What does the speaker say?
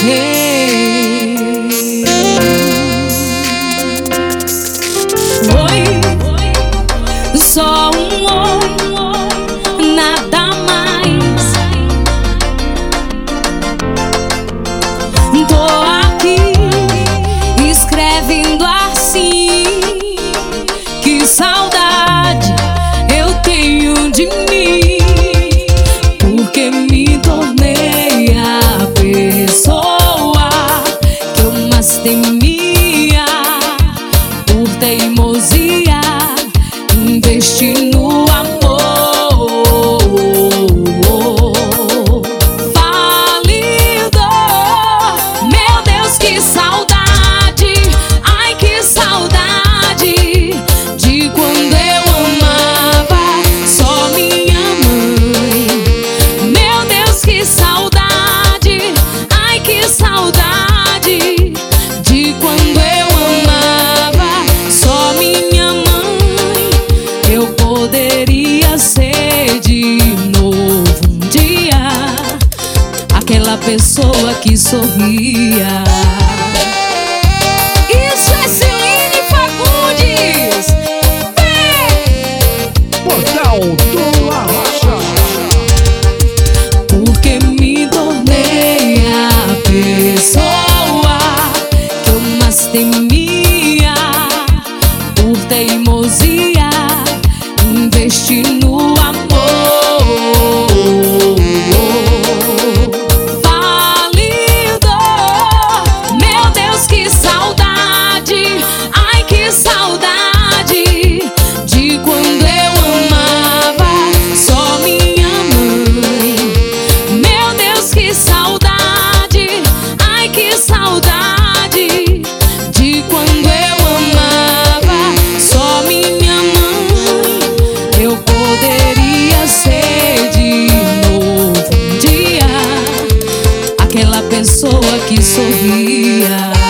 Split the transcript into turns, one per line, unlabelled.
Oi, só um oi, nada mais. Tô aqui escrevendo assim. Que saudade eu tenho de mim, porque me tornei a pessoa que eu mais temia. Por teimosia, investi no amor. Falido, meu Deus, que saudade. Ai, que saudade de quando eu amava só minha mãe. Meu Deus, que saudade. Ai, que saudade de quando eu amava só minha mãe. Eu poderia ser de novo um dia aquela pessoa que sorria. Isso é Celine Fagundes.
Portal do Arrocha.
Porque me tornei a pessoa que eu mais temia. Por teimosia, investi no amor. Falido, meu Deus, que saudade. Ai, que saudade de quando eu amava só minha mãe. Meu Deus, que saudade. Ai, que saudade de quando eu amava só minha mãe. Eu poderia ser de novo um dia aquela pessoa que sorria.